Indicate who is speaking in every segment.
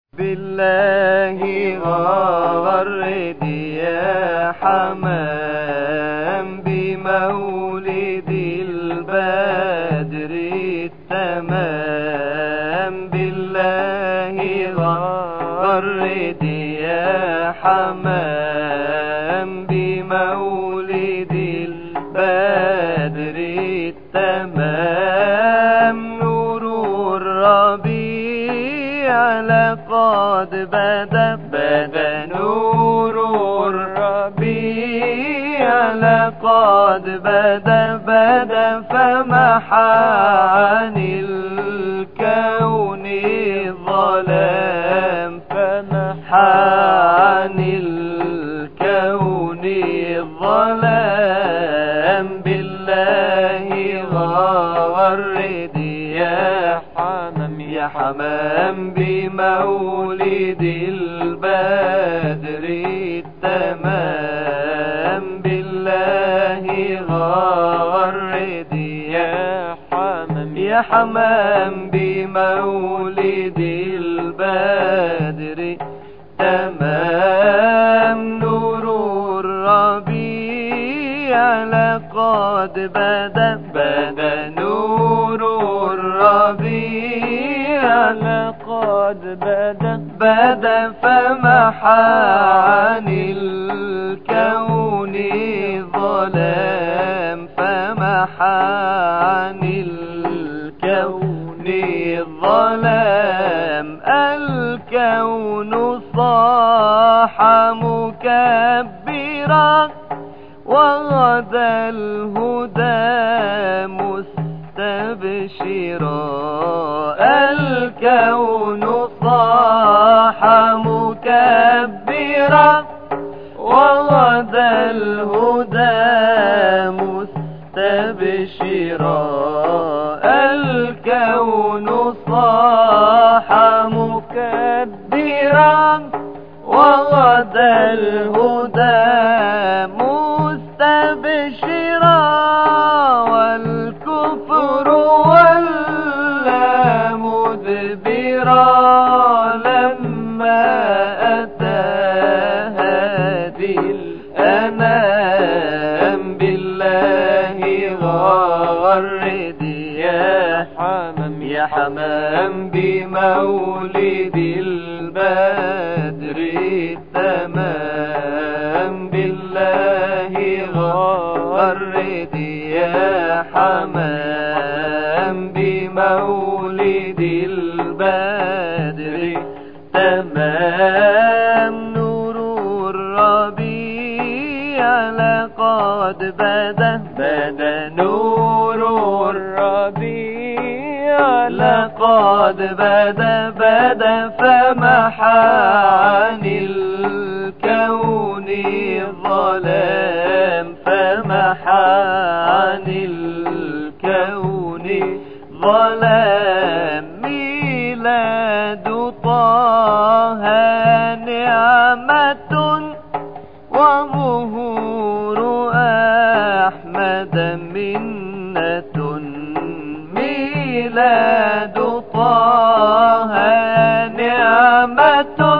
Speaker 1: بالله غرد يا حمام بمولد البدر التمام. بالله غرد يا حمام بمولد البدر التمام. نور الربيع لقد بدا نور الربيع لقد بدا فمحى عن الكون الظلام. فمحى عن الكون الظلام. بالله غرد يا حمام بمولد البدر التمام. بالله غرد يا حمام بمولد البدر تمام. نور الربيع لقد بدا نور الربيع لقد بدا فمحى عن الكون الظلام. فمحى عن الكون الظلام. الكون صاح مكبرا وغدا الهدى مستبشرا. الكون صاح مكبرا وغدا الهدى مستبشرا. الكون صاح مكبرا وغدا الهدى مستبشرا. والكفر ولى مدبرا لما أتى هادي الأنام. بالله غرد يا حمام بمولد البدر التمام. بالله غرد يا حمام بمولد البدر تمام. نور الربيع لقد بدا نور الربيع لقد بدا فمحى عن الكون الظلام. فمحى عن الكون ظلام. ميلاد طه نعمة وظهور أحمد منة. ميلاد طه نعمة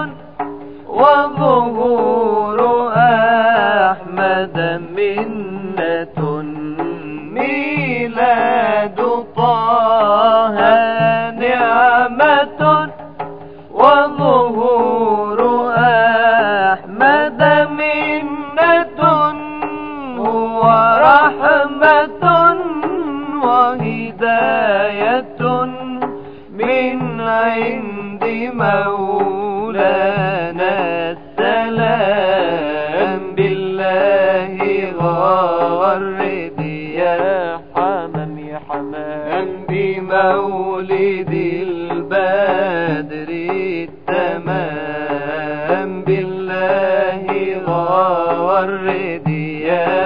Speaker 1: وظهور أحمد منة. ميلاد طه نعمة وظهور أحمد منة. هو رحمة وهداية من عند مولانا السلام. بالله غرد يا حمام بمولد البدر التمام. بالله غرد يا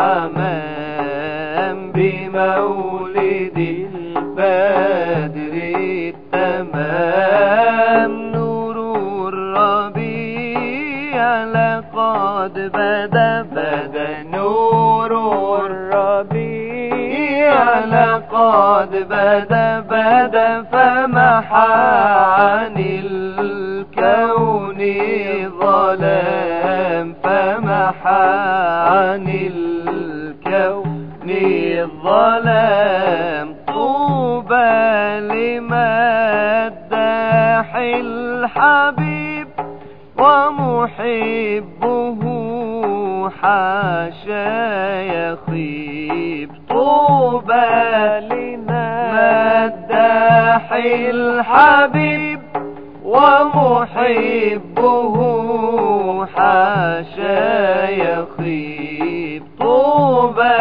Speaker 1: حمام بمولد البدر التمام. نور الربيع لقد بدا نور الربيع لقد بدا فمحى عن الكون الظلام فمحى عن الكون الظلام. طوبى لمداح الحبيب ومحبه حاشا يخيب. طوبى لمداح الحبيب ومحبه حاشا يخيب. طوبى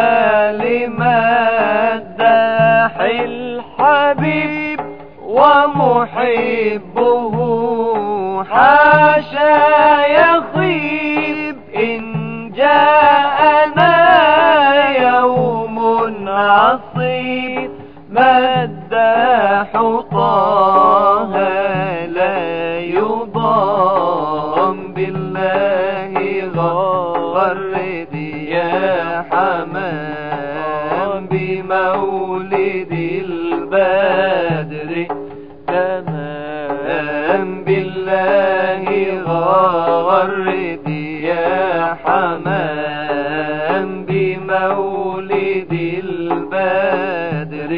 Speaker 1: لمداح الحبيب ومحبه حاشا يخيب. إن جاءنا يوم عصيب مداح طه لا يضام. بالله غرد يا حمام بمولد البدر تمام. بالله غرد يا حمام بمولد البدر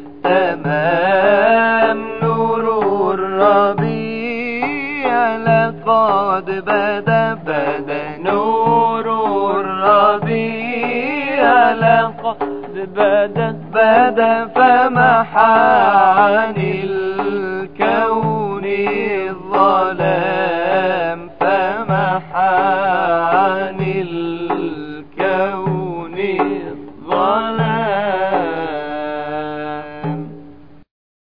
Speaker 1: تمام. نور الربيع لقد بدا نور الربيع لقد بدا فمحى عن